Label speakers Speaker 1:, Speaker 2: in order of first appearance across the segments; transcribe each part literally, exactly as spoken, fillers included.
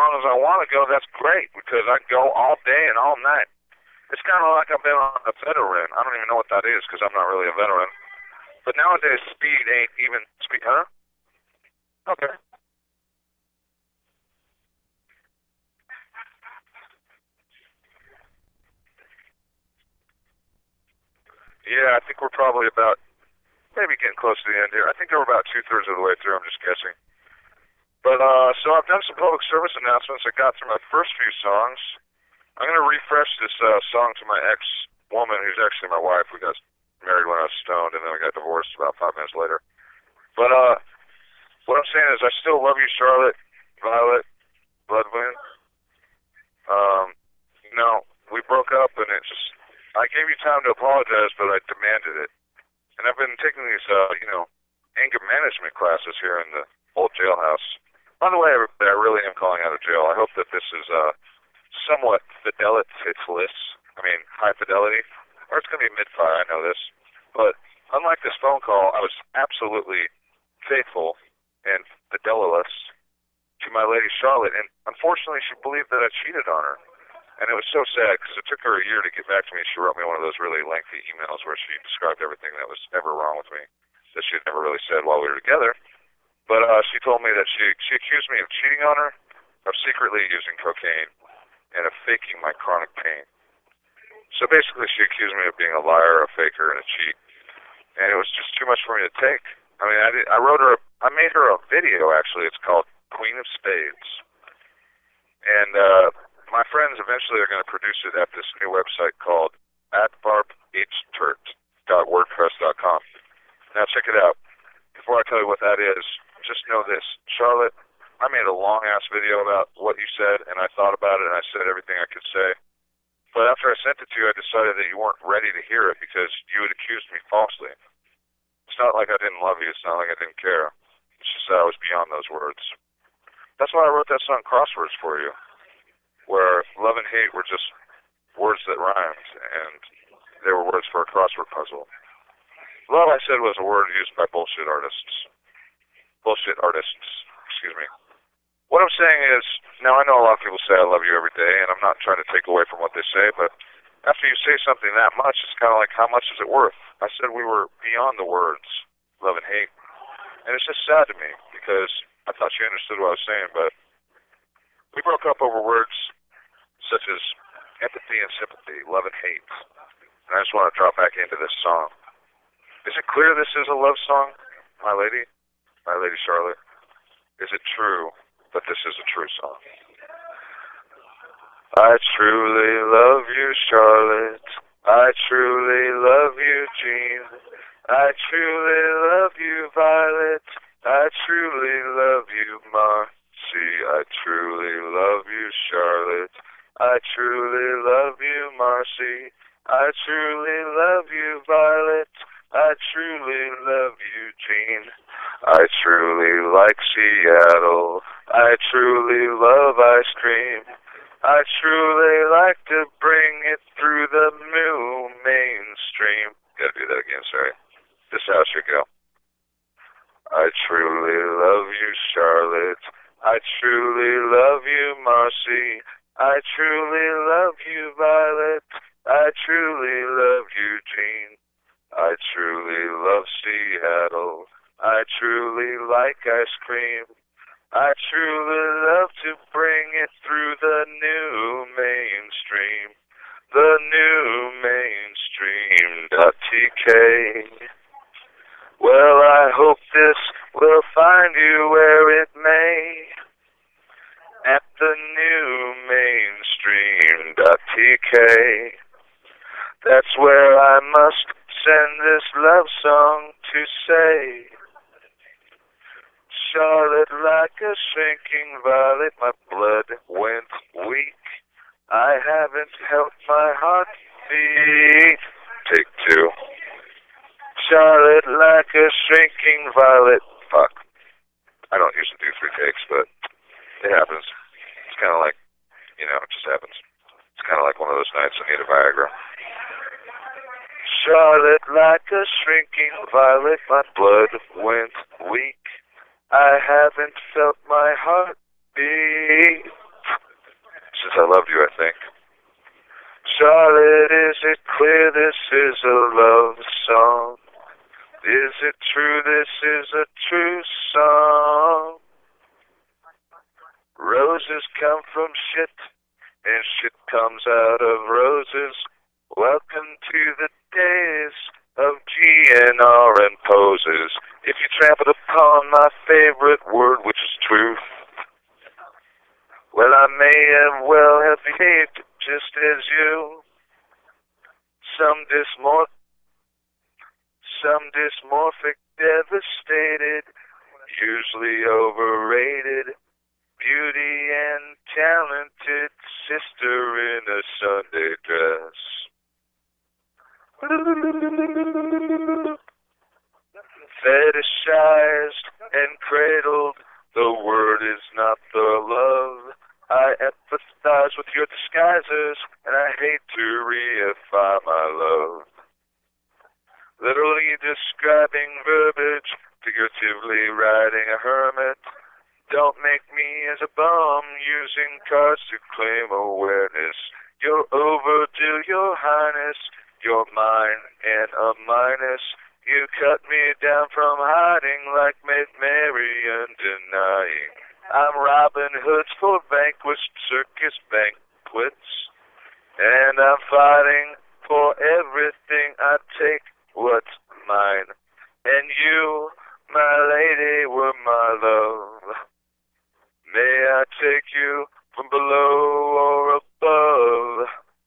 Speaker 1: long as I want to go, that's great, because I go all day and all night. It's kind of like I've been on a veteran. I don't even know what that is, because I'm not really a veteran. But nowadays, speed ain't even speed, huh? Okay. Yeah, I think we're probably about maybe getting close to the end here. I think we're about two thirds of the way through. I'm just guessing. But uh, so I've done some public service announcements. I got through my first few songs. I'm gonna refresh this uh, song to my ex-woman, who's actually my wife. We got married when I was stoned, and then we got divorced about five minutes later. But uh, what I'm saying is, I still love you, Charlotte, Violet, Bloodwind. Um, you know, we broke up, and it's just I gave you time to apologize, but I demanded it. And I've been taking these, uh, you know, anger management classes here in the old jailhouse. By the way, everybody, I really am calling out of jail. I hope that this is uh, somewhat fidelity-less. I mean, high fidelity. Or it's going to be mid-fi, I know this. But unlike this phone call, I was absolutely faithful and fideliless to my lady Charlotte. And unfortunately, she believed that I cheated on her. And it was so sad, because it took her a year to get back to me. She wrote me one of those really lengthy emails where she described everything that was ever wrong with me that she had never really said while we were together. But uh, she told me that she she accused me of cheating on her, of secretly using cocaine, and of faking my chronic pain. So basically, she accused me of being a liar, a faker, and a cheat. And it was just too much for me to take. I mean, I, did, I wrote her, a, I made her a video, actually. It's called Queen of Spades. And uh, my friends eventually are going to produce it at this new website called at barb h turt dot wordpress dot com. Now, check it out. Before I tell you what that is, just know this. Charlotte, I made a long-ass video about what you said, and I thought about it, and I said everything I could say. But after I sent it to you, I decided that you weren't ready to hear it because you had accused me falsely. It's not like I didn't love you. It's not like I didn't care. It's just that I was beyond those words. That's why I wrote that song Crosswords for you, where love and hate were just words that rhymed, and they were words for a crossword puzzle. Love, I said, was a word used by bullshit artists. Bullshit artists, excuse me. What I'm saying is, now I know a lot of people say I love you every day, and I'm not trying to take away from what they say, but after you say something that much, it's kind of like, how much is it worth? I said we were beyond the words, love and hate. And it's just sad to me, because I thought you understood what I was saying, but we broke up over words such as empathy and sympathy, love and hate. And I just want to drop back into this song. Is it clear this is a love song, my lady? My lady Charlotte? Is it true that this is a true song? I truly love you, Charlotte. I truly love you, Jean. I truly love you, Violet. I truly love you, Marcy. I truly love you, Charlotte. I truly love you, Marcy. I truly love you, Violet. I truly love you, Jean. I truly like Seattle. I truly love ice cream. I truly like to bring it through the new mainstream. Gotta do that again, sorry. This is how it should go. I truly love you, Charlotte. I truly love you, Marcy. I truly love you, Violet. I truly love you, Jean. I truly love Seattle. I truly like ice cream. I truly love to bring it through the new mainstream. The new mainstream. T K. Well, I hope this will find you where it may. At the new mainstream. T K. That's where I must send this love song to say, Charlotte, like a shrinking violet, my blood went weak. I haven't helped my heart beat. Take two. Charlotte, like a shrinking violet. Fuck. I don't usually do three takes, but it happens. It's kind of like, you know, it just happens. It's kind of like one of those nights I need a Viagra. Charlotte, like a shrinking violet, my blood went weak. I haven't felt my heart beat. Because I loved you, I think. Charlotte, is it clear this is a love song? Is it true this is a true song? Roses come from shit, and shit comes out of roses. Welcome to the days of G N R and poses. If you trampled upon my favorite word, which is truth, well, I may have well have behaved just as you. Some dysmorph, some dysmorphic, devastated, usually overrated, beauty and talented sister in a Sunday dress. Fetishized and cradled, the word is not the love. I empathize with your disguises, and I hate to reify my love. Literally describing verbiage, figuratively writing a hermit. Don't make me as a bum using cards to claim awareness. You're overdue, your highness. You're mine and a minus. You cut me down from hiding like Maid Marian denying. I'm Robin Hood's for vanquished circus banquets, and I'm fighting for everything I take what's mine. And you, my lady, were my love. May I take you from below or above?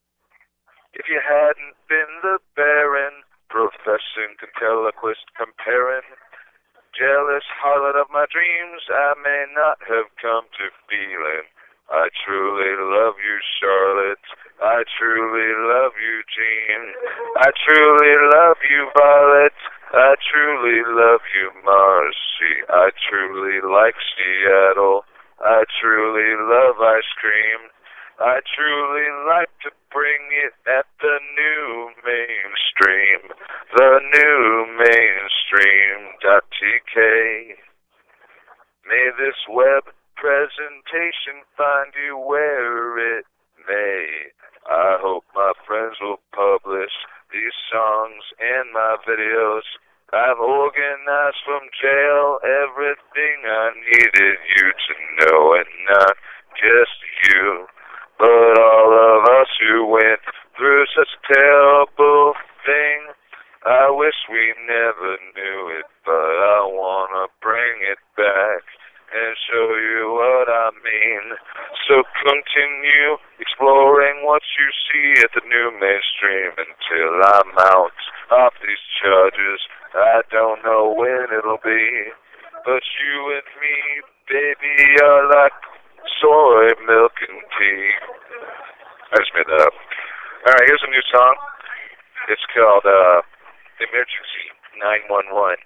Speaker 1: If you hadn't been the Baron, professing ventriloquist comparing, jealous harlot of my dreams, I may not have come to feeling. I truly love you, Charlotte. I truly love you, Jean. I truly love you, Violet. I truly love you, Marcy. I truly like Seattle. I truly love ice cream. I truly like to bring it at the new mainstream. The new mainstream dot T K. May this web presentation find you where it may. I hope my friends will publish these songs and my videos. I've organized from jail everything I needed you to know, and not just you, but all of us who went through such a terrible thing. I wish we never knew it, but I want to bring it back and show you what I mean. So continue exploring what you see at the new mainstream until I'm out off these charges. I don't know when it'll be, but you and me, baby, are like soy milk and tea. I just made that up. Alright, here's a new song. It's called uh, Emergency nine one one.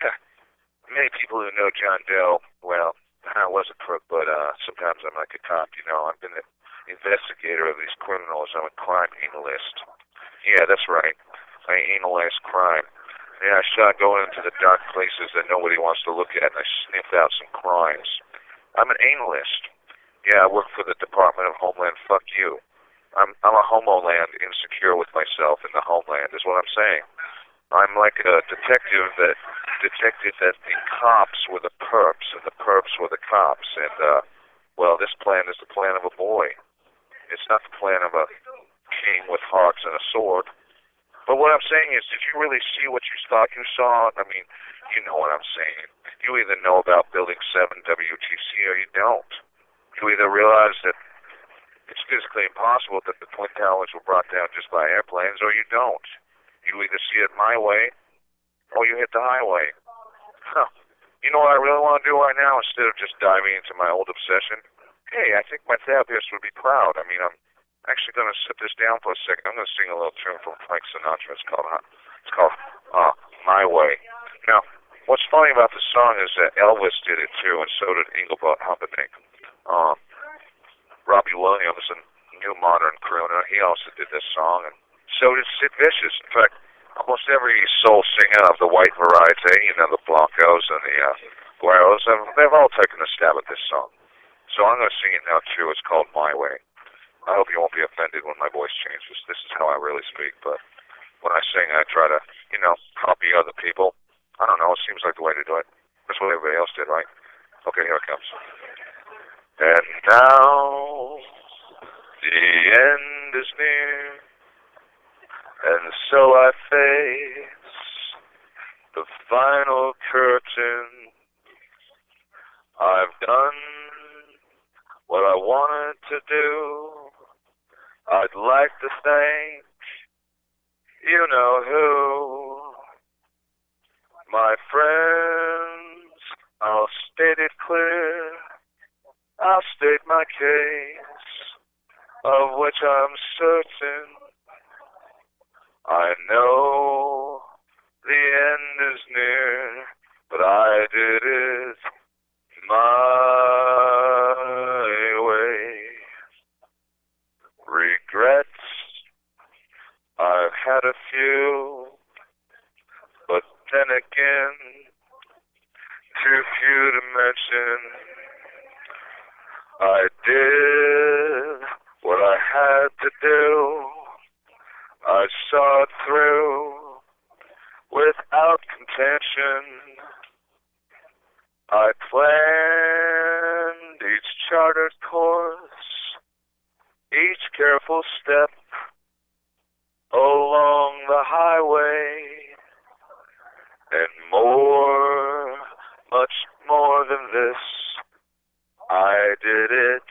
Speaker 1: Many people who know John Doe, well, I was a crook, but uh, sometimes I'm like a cop, you know. I've been an investigator of these criminals. I'm a crime analyst. Yeah, that's right. I analyze crime. Yeah, I start going into the dark places that nobody wants to look at, and I sniff out some crimes. I'm an analyst. Yeah, I work for the Department of Homeland. Fuck you. I'm I'm a homoland insecure with myself in the homeland, is what I'm saying. I'm like a detective that detected that the cops were the perps, and the perps were the cops, and, uh, well, this plan is the plan of a boy. It's not the plan of a king with hawks and a sword. But what I'm saying is, did you really see what you thought you saw? I mean, you know what I'm saying. You either know about Building seven W T C or you don't. You either realize that it's physically impossible that the Twin Towers were brought down just by airplanes, or you don't. You either see it my way, or you hit the highway. Huh. You know what I really want to do right now, instead of just diving into my old obsession? Hey, I think my therapist would be proud. I mean, I'm actually going to sit this down for a second. I'm going to sing a little tune from Frank Sinatra. It's called, it's called uh, My Way. Now, what's funny about this song is that Elvis did it too, and so did Engelbert Humperdinck. Um, Robbie Williams, a new modern crooner, he also did this song, and so did Sid Vicious. In fact, almost every soul singer of the white variety, you know, the Blancos and the uh, Gueros, they've all taken a stab at this song. So I'm going to sing it now too. It's called My Way. I hope you won't be offended when my voice changes. This is how I really speak, but when I sing, I try to, you know, copy other people. I don't know. It seems like the way to do it. That's what everybody else did, right? Okay, here it comes. And now the end is near, and so I face the final curtain. I've done what I wanted to do. I'd like to thank you know who. My friends, I'll state it clear. I'll state my case, of which I'm certain. I know the end is near, but I did it my way. Regrets, I've had a few, but then again, too few to mention. I did what I had to do. I saw it through without contention. I planned each chartered course, each careful step along the highway, and more, much more than this, I did it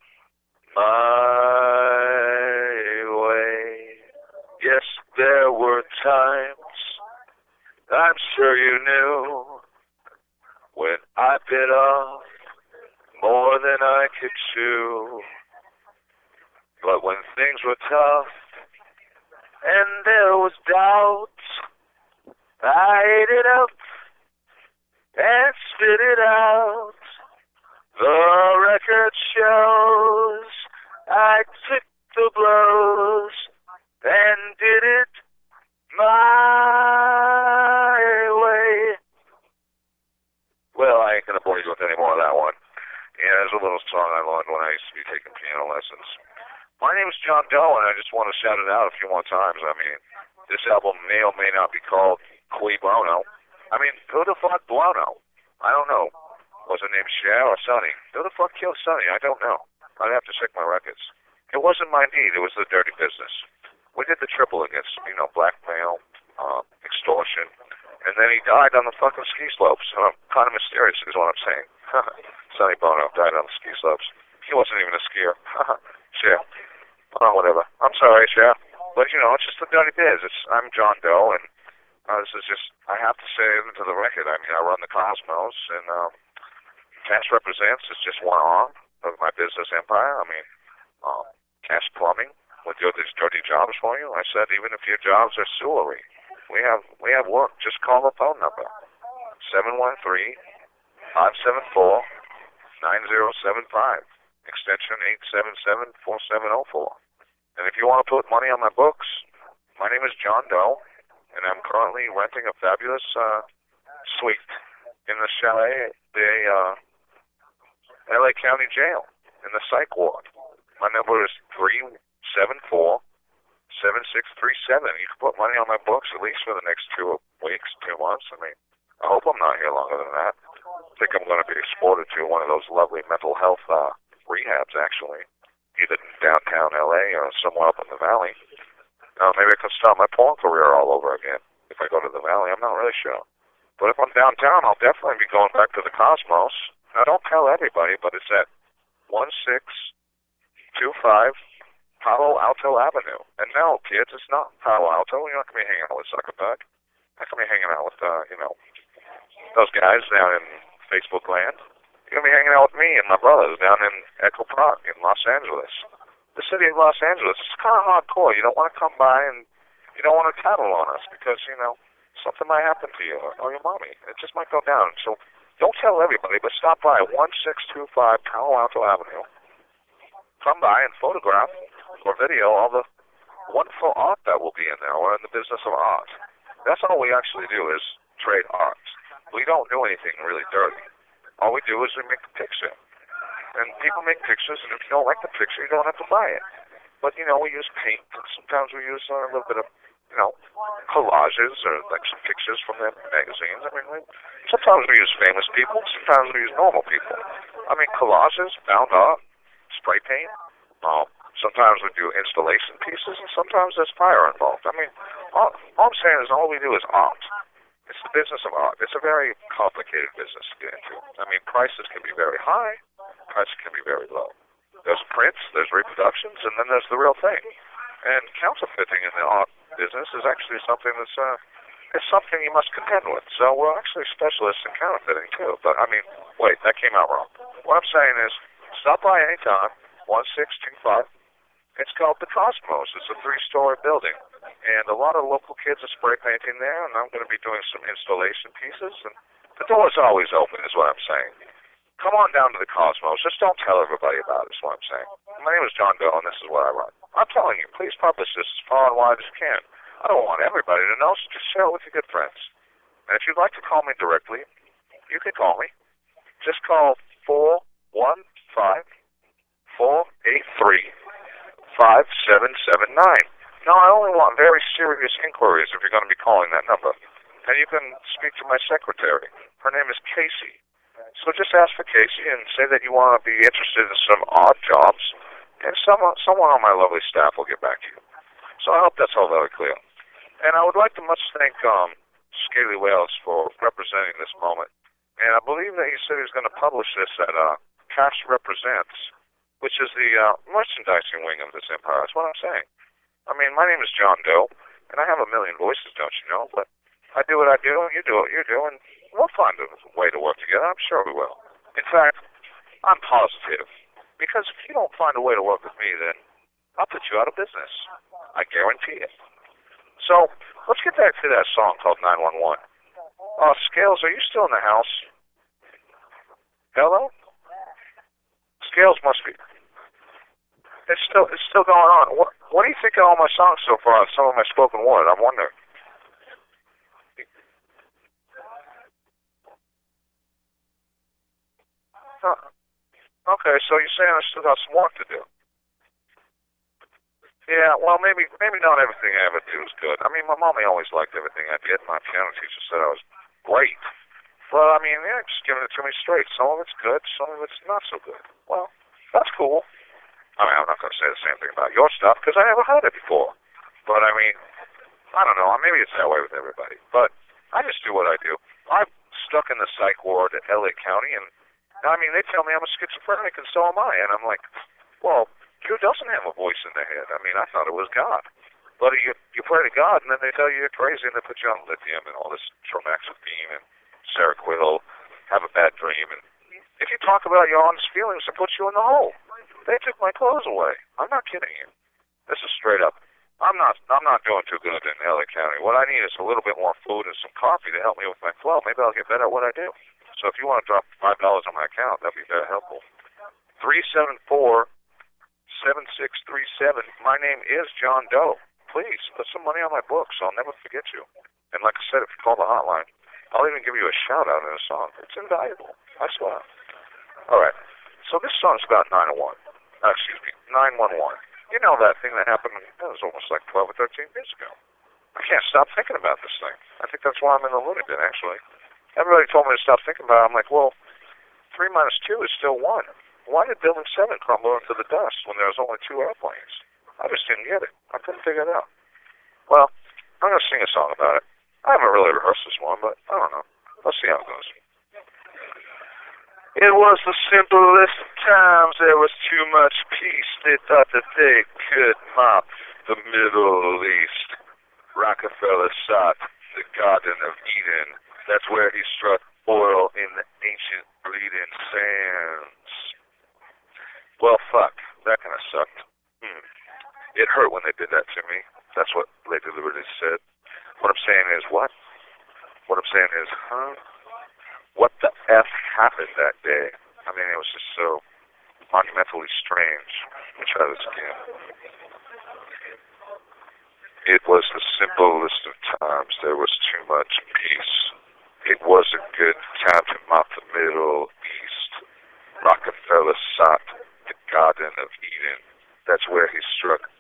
Speaker 1: my way. Yes, there were times, I'm sure you knew, when I bit off more than I could chew. But when things were tough and there was doubt, I ate it up and spit it out. The record shows I took the blows and did it my way. Well, I ain't gonna bore you with any more of that one. Yeah, there's a little song I learned when I used to be taking piano lessons. My name is John Doe, and I just want to shout it out a few more times. I mean, this album may or may not be called Cui Bono. I mean, who the fuck Bono? I don't know. Was it named Cher or Sonny? Who the fuck killed Sonny? I don't know. I'd have to check my records. It wasn't my need. It was the dirty business. We did the triple against, you know, blackmail, uh, extortion, and then he died on the fucking ski slopes. Uh, kind of mysterious is what I'm saying. Sonny Bono died on the ski slopes. He wasn't even a skier. Cher. Oh, whatever. I'm sorry, Cher. But, you know, it's just the dirty biz. It's, I'm John Doe, and uh, this is just, I have to say into the record. I mean, I run the Cosmos, and um, Cash Represents is just one arm of my business empire. I mean, um, Cash Plumbing would do these dirty jobs for you. I said, even if your jobs are sewery, we have we have work. Just call the phone number, seven one three, five seven four, nine zero seven five, extension eight seven seven, four seven zero four. And if you want to put money on my books, my name is John Doe, and I'm currently renting a fabulous uh, suite in the chalet, the uh, L A County Jail, in the psych ward. My number is three seven four, seven six three seven. You can put money on my books at least for the next two weeks, two months. I mean, I hope I'm not here longer than that. I think I'm going to be exported to one of those lovely mental health uh, rehabs, actually, either downtown L A or somewhere up in the valley. Uh, maybe I can start my porn career all over again if I go to the valley. I'm not really sure. But if I'm downtown, I'll definitely be going back to the Cosmos. Now, don't tell everybody, but it's at one six two five Palo Alto Avenue. And no, kids, it's not Palo Alto. You're not going to be hanging out with Zuckerberg. You're not going to be hanging out with, uh, you know, those guys down in Facebook land. You're going to be hanging out with me and my brothers down in Echo Park in Los Angeles. The city of Los Angeles is kind of hardcore. You don't want to come by and you don't want to tattle on us because, you know, something might happen to you or, or your mommy. It just might go down. So don't tell everybody, but stop by one six two five Palo Alto Avenue. Come by and photograph or video all the wonderful art that will be in there. We're in the business of art. That's all we actually do is trade art. We don't do anything really dirty. All we do is we make a picture. And people make pictures, and if you don't like the picture, you don't have to buy it. But, you know, we use paint, and sometimes we use uh, a little bit of, you know, collages or like some pictures from their magazines. I mean, we, sometimes we use famous people, sometimes we use normal people. I mean, collages, bound art, spray paint. Um, sometimes we do installation pieces, and sometimes there's fire involved. I mean, all, all I'm saying is all we do is art. It's the business of art. It's a very complicated business to get into. I mean, prices can be very high, prices can be very low. There's prints, there's reproductions, and then there's the real thing. And counterfeiting in the art business is actually something that's uh, it's something you must contend with. So we're actually specialists in counterfeiting too. But I mean, wait, that came out wrong. What I'm saying is, stop by anytime. One six two five. It's called the Cosmos. It's a three-story building, and a lot of local kids are spray painting there. And I'm going to be doing some installation pieces. And the door's always open, is what I'm saying. Come on down to the Cosmos. Just don't tell everybody about it, is what I'm saying. My name is John Doe, and this is what I run. I'm telling you, please publish this as far and wide as you can. I don't want everybody to know, so just share it with your good friends. And if you'd like to call me directly, you can call me. Just call four one five, four eight three, five seven seven nine. Now, I only want very serious inquiries if you're going to be calling that number. And you can speak to my secretary. Her name is Casey. So just ask for Casey and say that you want to be interested in some odd jobs, and someone, someone on my lovely staff will get back to you. So I hope that's all very clear. And I would like to much thank um, Scaly Wales for representing this moment. And I believe that he said he was going to publish this at uh, Cash Represents, which is the uh, merchandising wing of this empire. That's what I'm saying. I mean, my name is John Doe, and I have a million voices, don't you know? But I do what I do, and you do what you do, and we'll find a way to work together. I'm sure we will. In fact, I'm positive. Because if you don't find a way to work with me, then I'll put you out of business. I guarantee it. So, let's get back to that song called nine one one. Uh, Scales, are you still in the house? Hello? Scales must be. It's still it's still going on. What, what do you think of all my songs so far? Some of my spoken word, I'm wondering. Huh. Okay, so you're saying I still got some work to do. Yeah, well, maybe maybe not everything I ever do is good. I mean, my mommy always liked everything I did. My piano teacher said I was great. But, I mean, yeah, just giving it to me straight. Some of it's good, some of it's not so good. Well, that's cool. I mean, I'm not going to say the same thing about your stuff because I never heard it before. But, I mean, I don't know. Maybe it's that way with everybody. But I just do what I do. I'm stuck in the psych ward at L A County, and, I mean, they tell me I'm a schizophrenic, and so am I. And I'm like, well, who doesn't have a voice in their head? I mean, I thought it was God. But you you pray to God, and then they tell you you're crazy, and they put you on lithium and all this tromaxifene and Seroquel, have a bad dream. And if you talk about your honest feelings, they put you in the hole. They took my clothes away. I'm not kidding you. This is straight up. I'm not I'm not doing too good in L A County. What I need is a little bit more food and some coffee to help me with my flow. Maybe I'll get better at what I do. So if you want to drop five dollars on my account, that'd be very helpful. Three seven four. seven six three seven. My name is John Doe. Please, put some money on my books. I'll never forget you. And like I said, if you call the hotline, I'll even give you a shout-out in a song. It's invaluable. I swear. All right. So this song's about nine oh one. Uh, excuse me, nine one one. You know that thing that happened, that was almost like twelve or thirteen years ago. I can't stop thinking about this thing. I think that's why I'm in the loony bin, actually. Everybody told me to stop thinking about it. I'm like, well, three minus two is still one. Why did Building seven crumble into the dust when there was only two airplanes? I just didn't get it. I couldn't figure it out. Well, I'm going to sing a song about it. I haven't really rehearsed this one, but I don't know. Let's see how it goes. It was the simplest of times. There was too much peace. They thought that they could mop the Middle East. Rockefeller sought the Garden of Eden. That's where he struck oil in the ancient bleeding sands. Well, fuck. That kind of sucked. Hmm. It hurt when they did that to me. That's what Lady Liberty said. What I'm saying is, what? What I'm saying is, huh? What the F happened that day? I mean, it was just so monumentally strange. Let me try this again. It was the simplest of times. There was too much peace. It was a good time to mop the Middle East. Rockefeller sought the Garden of Eden. That's where he struck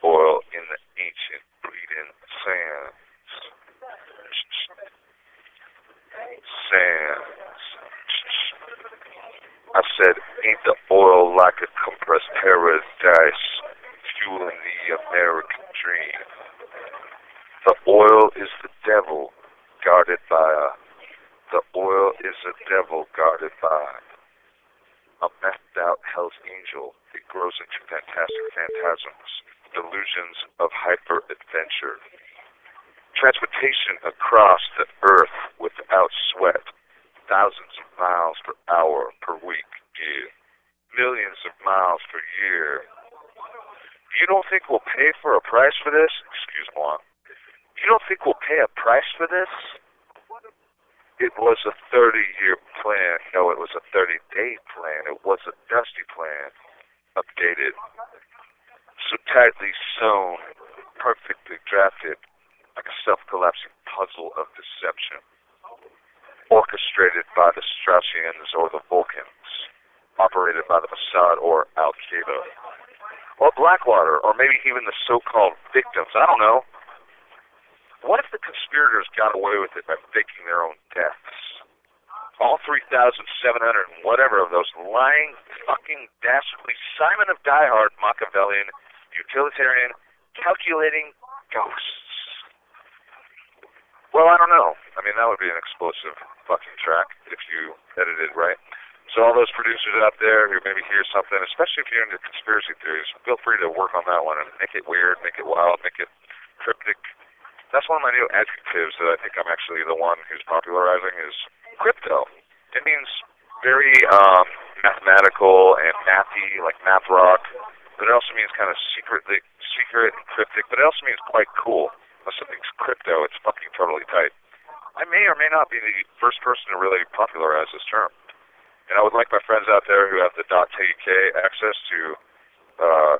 Speaker 1: I said, ain't the oil like a compressed paradise, fueling the American dream? The oil is the devil, guarded by a... The oil is a devil guarded by a methed out Hell's Angel. It grows into fantastic phantasms, delusions of hyper-adventure. Transportation across the earth without sweat, thousands of miles per hour per week, yeah. Millions of miles per year. You don't think we'll pay for a price for this? Excuse-moi. You don't think we'll pay a price for this? It was a thirty-year plan. No, it was a thirty-day plan. It was a dusty plan. Updated. So tightly sewn, perfectly drafted, like a self-collapsing puzzle of deception. Orchestrated by the Straussians or the Vulcans. Operated by the Mossad or Al-Qaeda. Or Blackwater, or maybe even the so-called victims. I don't know. What if the conspirators got away with it by faking their own deaths? All three thousand seven hundred and whatever of those lying, fucking, dastardly, Simon of Die-Hard, Machiavellian, utilitarian, calculating ghosts. Well, I don't know. I mean, that would be an explosive fucking track if you edited right. So all those producers out there who maybe hear something, especially if you're into conspiracy theories, feel free to work on that one and make it weird, make it wild, make it cryptic. That's one of my new adjectives that I think I'm actually the one who's popularizing is crypto. It means very um, mathematical and mathy, like math rock, but it also means kind of secretly, secret and cryptic, but it also means quite cool. When something's crypto, it's fucking totally tight. I may or may not be the first person to really popularize this term. And I would like my friends out there who have the .tk access to uh,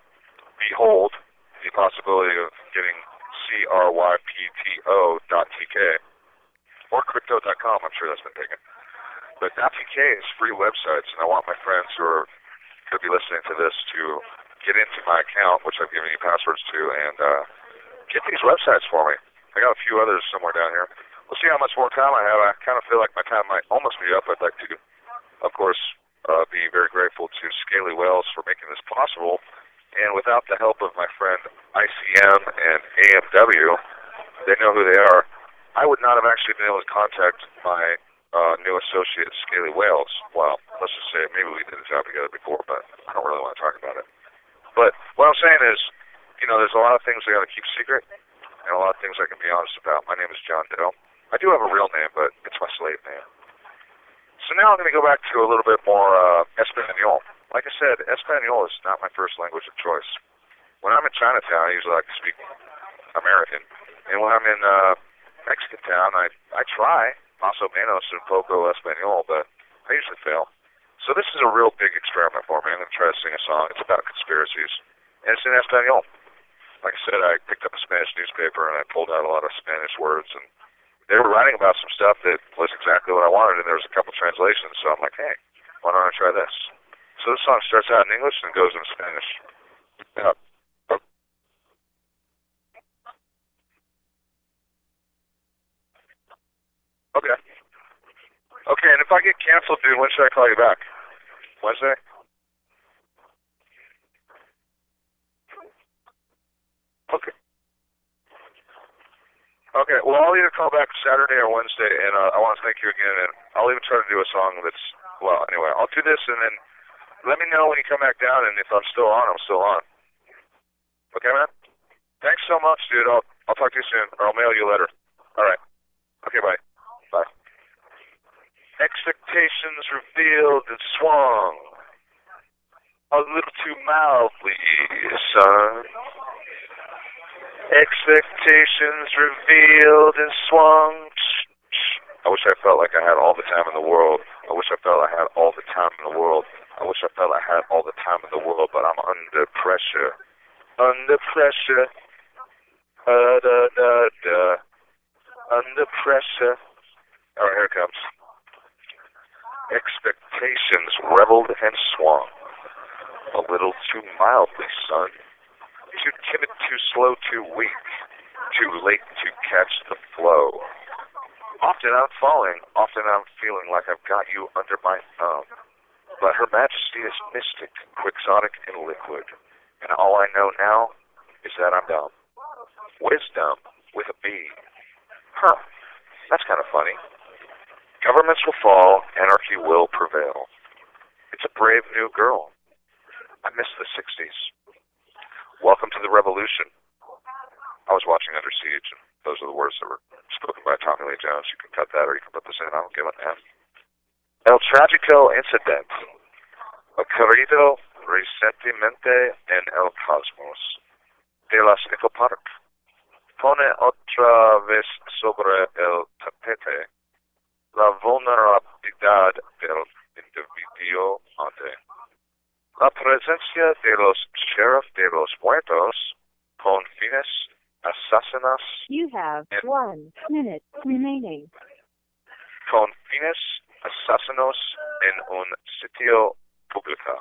Speaker 1: behold the possibility of getting C R Y P T O dot T K or crypto dot com. I'm sure that's been taken. But .tk is free websites, and I want my friends who are going to be listening to this to get into my account, which I've given you passwords to, and uh, get these websites for me. I got a few others somewhere down here. We'll see how much more time I have. I kind of feel like my time might almost be up. I'd like to, of course, uh, be very grateful to Scaly Whales for making this possible. And without the help of my friend I C M and A M W, they know who they are, I would not have actually been able to contact my uh, new associate, Scaly Whales. Well, let's just say maybe we did a job together before, but I don't really want to talk about it. But what I'm saying is, you know, there's a lot of things I got to keep secret, and a lot of things I can be honest about. My name is John Doe. I do have a real name, but it's my slave name. So now I'm going to go back to a little bit more uh, Espanol. Like I said, Espanol is not my first language of choice. When I'm in Chinatown, I usually like to speak American. And when I'm in uh, Mexican town, I, I try más o menos un poco Espanol, but I usually fail. So this is a real big experiment for me. I'm going to try to sing a song. It's about conspiracies. And it's in Espanol. Like I said, I picked up a Spanish newspaper and I pulled out a lot of Spanish words. And they were writing about some stuff that was exactly what I wanted, and there was a couple translations. So I'm like, hey, why don't I try this? So this song starts out in English and goes in Spanish. Yeah. Okay. Okay, and if I get canceled, dude, when should I call you back? Wednesday? Okay. Okay, well, I'll either call back Saturday or Wednesday, and uh, I want to thank you again, and I'll even try to do a song that's, well, anyway, I'll do this, and then let me know when you come back down, and if I'm still on, I'm still on. Okay, man? Thanks so much, dude. I'll, I'll talk to you soon, or I'll mail you a letter. All right. Okay, bye. Bye. Expectations revealed and swung a little too mildly, son. Expectations revealed and swung. I wish I felt like I had all the time in the world. I wish I felt I had all the time in the world. I wish I felt I had all the time in the world, but I'm under pressure. Under pressure. Uh, da, da, da. Under pressure. All right, here it comes. Expectations reveled and swung. A little too mildly, son. Too timid, too slow, too weak. Too late to catch the flow. Often I'm falling. Often I'm feeling like I've got you under my thumb. But Her Majesty is mystic, quixotic, and liquid. And all I know now is that I'm dumb. Wisdom with a B. Huh. That's kind of funny. Governments will fall, anarchy will prevail. It's a brave new girl. I miss the sixties. Welcome to the revolution. I was watching Under Siege, and those are the words that were spoken by Tommy Lee Jones. You can cut that or you can put this in. I don't give a damn. El trágico incidente ocurrido recientemente en el cosmos de las ecopark pone otra vez sobre el tapete la vulnerabilidad del individuo ante la presencia de los sheriff de los muertos con fines asesinos.
Speaker 2: You have one minute remaining.
Speaker 1: Con fines asesinos en un sitio público.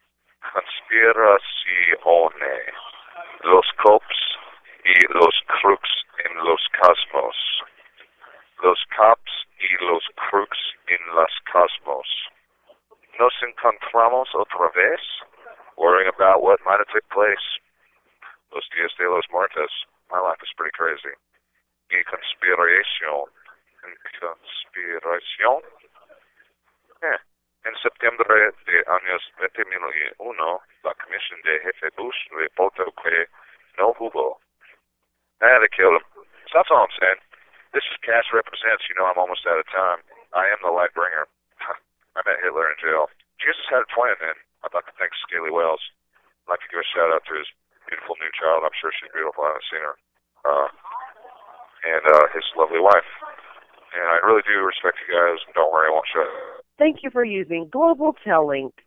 Speaker 1: Conspiracione. Los cops y los crooks en los cosmos. Los cops y los crooks en los cosmos. Nos encontramos otra vez, worrying about what might have took place. Los Días de los Muertos. My life is pretty crazy. Y conspiración. Conspiración. Eh. En septiembre de años dos mil uno, la comisión de jefe Bush reportó que no hubo. I had to kill him. So that's all I'm saying. This is Cash Represents. You know I'm almost out of time. I am the light bringer. I met Hitler in jail. Jesus had a plan, man. I'd like to thank Scaly Wells. I'd like to give a shout out to his beautiful new child. I'm sure she's beautiful. I haven't seen her. Uh, and uh, his lovely wife. And I really do respect you guys. Don't worry, I won't shut.
Speaker 3: Thank you for using Global Tel Link.